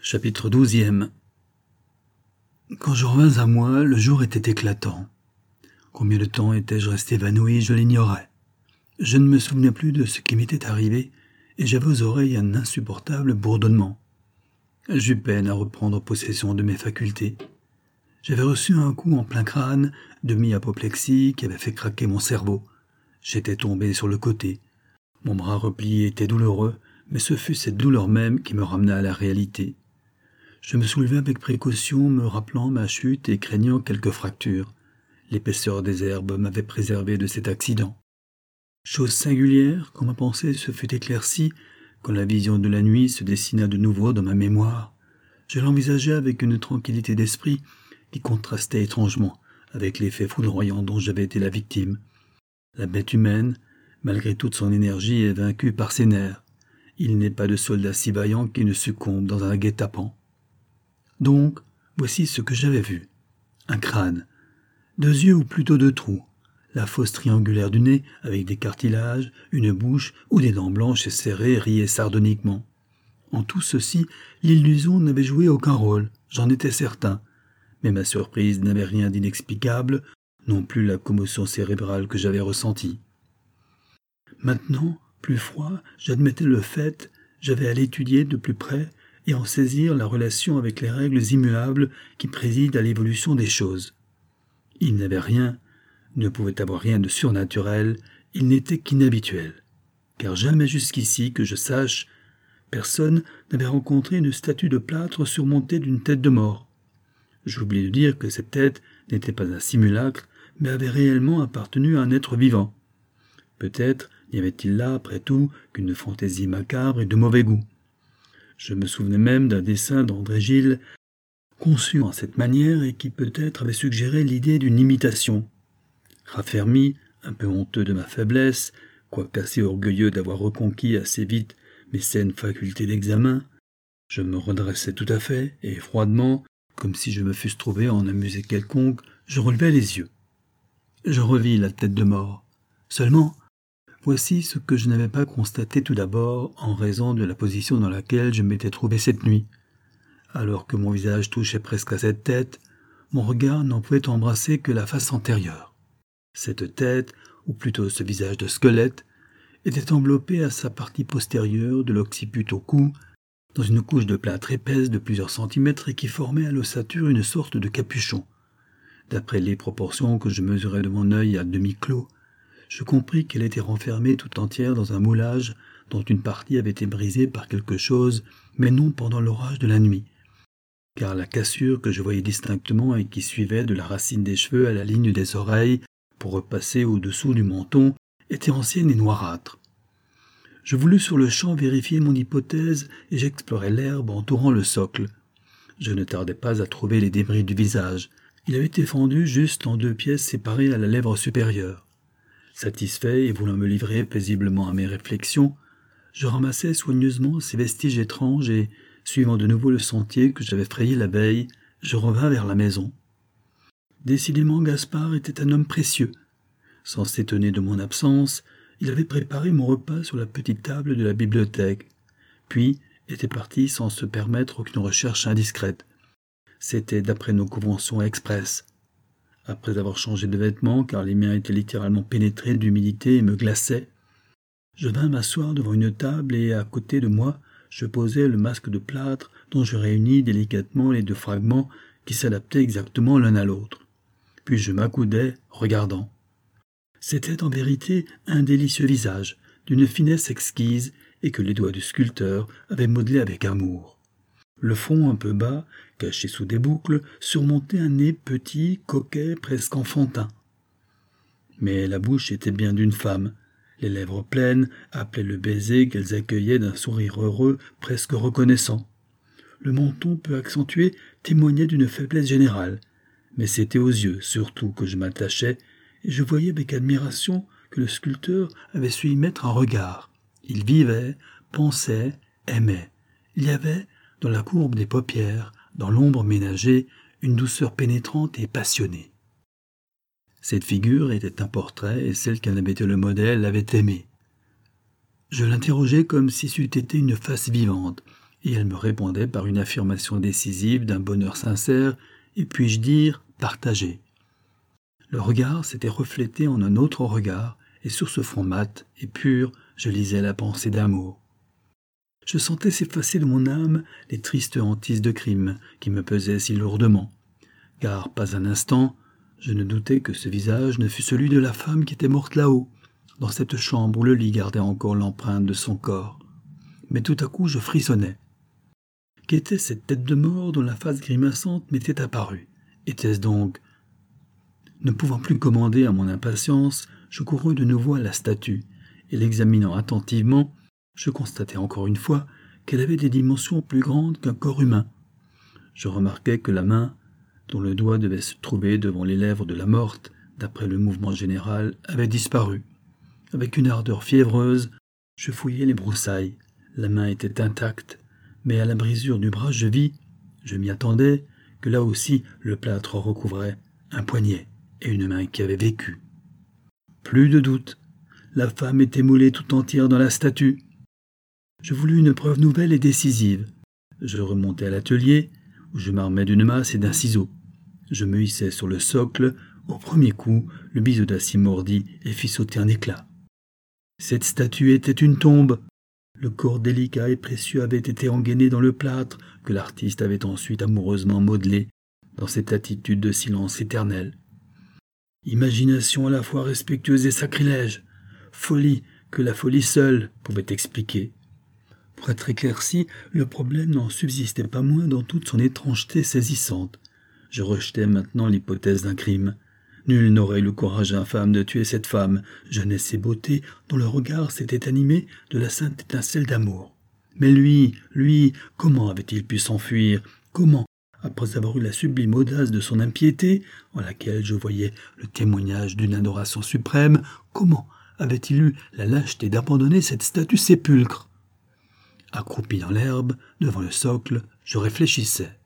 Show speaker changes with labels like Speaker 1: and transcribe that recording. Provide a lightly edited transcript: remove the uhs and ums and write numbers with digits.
Speaker 1: Chapitre 12. Quand je revins à moi, le jour était éclatant. Combien de temps étais-je resté évanoui, je l'ignorais. Je ne me souvenais plus de ce qui m'était arrivé, et j'avais aux oreilles un insupportable bourdonnement. J'eus peine à reprendre possession de mes facultés. J'avais reçu un coup en plein crâne, demi-apoplexie, qui avait fait craquer mon cerveau. J'étais tombé sur le côté. Mon bras replié était douloureux, mais ce fut cette douleur même qui me ramena à la réalité. Je me soulevai avec précaution, me rappelant ma chute et craignant quelques fractures. L'épaisseur des herbes m'avait préservé de cet accident. Chose singulière, quand ma pensée se fut éclaircie, quand la vision de la nuit se dessina de nouveau dans ma mémoire, je l'envisageai avec une tranquillité d'esprit qui contrastait étrangement avec l'effet foudroyant dont j'avais été la victime. La bête humaine, malgré toute son énergie, est vaincue par ses nerfs. Il n'est pas de soldat si vaillant qui ne succombe dans un guet-apens. Donc, voici ce que j'avais vu. Un crâne, 2 yeux ou plutôt 2 trous, la fosse triangulaire du nez avec des cartilages, une bouche où des dents blanches et serrées riaient sardoniquement. En tout ceci, l'illusion n'avait joué aucun rôle, j'en étais certain, mais ma surprise n'avait rien d'inexplicable, non plus la commotion cérébrale que j'avais ressentie. Maintenant, plus froid, j'admettais le fait, j'avais à l'étudier de plus près et en saisir la relation avec les règles immuables qui président à l'évolution des choses. Il n'avait rien, ne pouvait avoir rien de surnaturel, il n'était qu'inhabituel, car jamais jusqu'ici, que je sache, personne n'avait rencontré une statue de plâtre surmontée d'une tête de mort. J'oublie de dire que cette tête n'était pas un simulacre, mais avait réellement appartenu à un être vivant. Peut-être n'y avait-il là, après tout, qu'une fantaisie macabre et de mauvais goût. Je me souvenais même d'un dessin d'André Gide, conçu en cette manière et qui peut-être avait suggéré l'idée d'une imitation. Raffermi, un peu honteux de ma faiblesse, quoique assez orgueilleux d'avoir reconquis assez vite mes saines facultés d'examen, je me redressai tout à fait, et froidement, comme si je me fusse trouvé en un musée quelconque, je relevai les yeux. Je revis la tête de mort. Seulement, voici ce que je n'avais pas constaté tout d'abord en raison de la position dans laquelle je m'étais trouvé cette nuit. Alors que mon visage touchait presque à cette tête, mon regard n'en pouvait embrasser que la face antérieure. Cette tête, ou plutôt ce visage de squelette, était enveloppé à sa partie postérieure de l'occiput au cou, dans une couche de plâtre épaisse de plusieurs centimètres et qui formait à l'ossature une sorte de capuchon. D'après les proportions que je mesurais de mon œil à demi-clos, je compris qu'elle était renfermée tout entière dans un moulage dont une partie avait été brisée par quelque chose, mais non pendant l'orage de la nuit, car la cassure que je voyais distinctement et qui suivait de la racine des cheveux à la ligne des oreilles pour repasser au-dessous du menton était ancienne et noirâtre. Je voulus sur le champ vérifier mon hypothèse et j'explorai l'herbe entourant le socle. Je ne tardai pas à trouver les débris du visage. Il avait été fendu juste en 2 pièces séparées à la lèvre supérieure. Satisfait et voulant me livrer paisiblement à mes réflexions, je ramassai soigneusement ces vestiges étranges et, suivant de nouveau le sentier que j'avais frayé la veille, je revins vers la maison. Décidément, Gaspard était un homme précieux. Sans s'étonner de mon absence, il avait préparé mon repas sur la petite table de la bibliothèque, puis était parti sans se permettre aucune recherche indiscrète. C'était d'après nos conventions expresses. Après avoir changé de vêtements, car les miens étaient littéralement pénétrés d'humidité et me glaçaient, je vins m'asseoir devant une table et, à côté de moi, je posai le masque de plâtre dont je réunis délicatement les 2 fragments qui s'adaptaient exactement l'un à l'autre. Puis je m'accoudai, regardant. C'était en vérité un délicieux visage, d'une finesse exquise et que les doigts du sculpteur avaient modelé avec amour. Le front un peu bas, caché sous des boucles, surmontait un nez petit, coquet, presque enfantin. Mais la bouche était bien d'une femme. Les lèvres pleines appelaient le baiser qu'elles accueillaient d'un sourire heureux, presque reconnaissant. Le menton peu accentué témoignait d'une faiblesse générale, mais c'était aux yeux surtout que je m'attachais, et je voyais avec admiration que le sculpteur avait su y mettre un regard. Il vivait, pensait, aimait. Il y avait, dans la courbe des paupières, dans l'ombre ménagée, une douceur pénétrante et passionnée. Cette figure était un portrait, et celle qui en avait été le modèle l'avait aimé. Je l'interrogeai comme si c'eût été une face vivante, et elle me répondait par une affirmation décisive d'un bonheur sincère, et puis-je dire partagé. Le regard s'était reflété en un autre regard, et sur ce front mat et pur, je lisais la pensée d'amour. Je sentais s'effacer de mon âme les tristes hantises de crime qui me pesaient si lourdement, car pas un instant, je ne doutais que ce visage ne fût celui de la femme qui était morte là-haut, dans cette chambre où le lit gardait encore l'empreinte de son corps. Mais tout à coup, je frissonnais. Qu'était cette tête de mort dont la face grimaçante m'était apparue? Était-ce donc... Ne pouvant plus commander à mon impatience, je courus de nouveau à la statue, et l'examinant attentivement, je constatai encore une fois qu'elle avait des dimensions plus grandes qu'un corps humain. Je remarquai que la main, dont le doigt devait se trouver devant les lèvres de la morte, d'après le mouvement général, avait disparu. Avec une ardeur fiévreuse, je fouillai les broussailles. La main était intacte, mais à la brisure du bras je vis, je m'y attendais, que là aussi le plâtre recouvrait un poignet et une main qui avait vécu. Plus de doute, la femme était moulée tout entière dans la statue. Je voulus une preuve nouvelle et décisive. Je remontai à l'atelier, où je m'armai d'une masse et d'un ciseau. Je me hissai sur le socle. Au premier coup, le biseau d'acier mordit et fit sauter un éclat. Cette statue était une tombe. Le corps délicat et précieux avait été engainé dans le plâtre que l'artiste avait ensuite amoureusement modelé dans cette attitude de silence éternel. Imagination à la fois respectueuse et sacrilège, folie que la folie seule pouvait expliquer. Pour être éclairci, le problème n'en subsistait pas moins dans toute son étrangeté saisissante. Je rejetais maintenant l'hypothèse d'un crime. Nul n'aurait eu le courage infâme de tuer cette femme, jeunesse et beauté, dont le regard s'était animé de la sainte étincelle d'amour. Mais lui, comment avait-il pu s'enfuir? Comment, après avoir eu la sublime audace de son impiété, en laquelle je voyais le témoignage d'une adoration suprême, comment avait-il eu la lâcheté d'abandonner cette statue sépulcre? Accroupi dans l'herbe, devant le socle, je réfléchissais.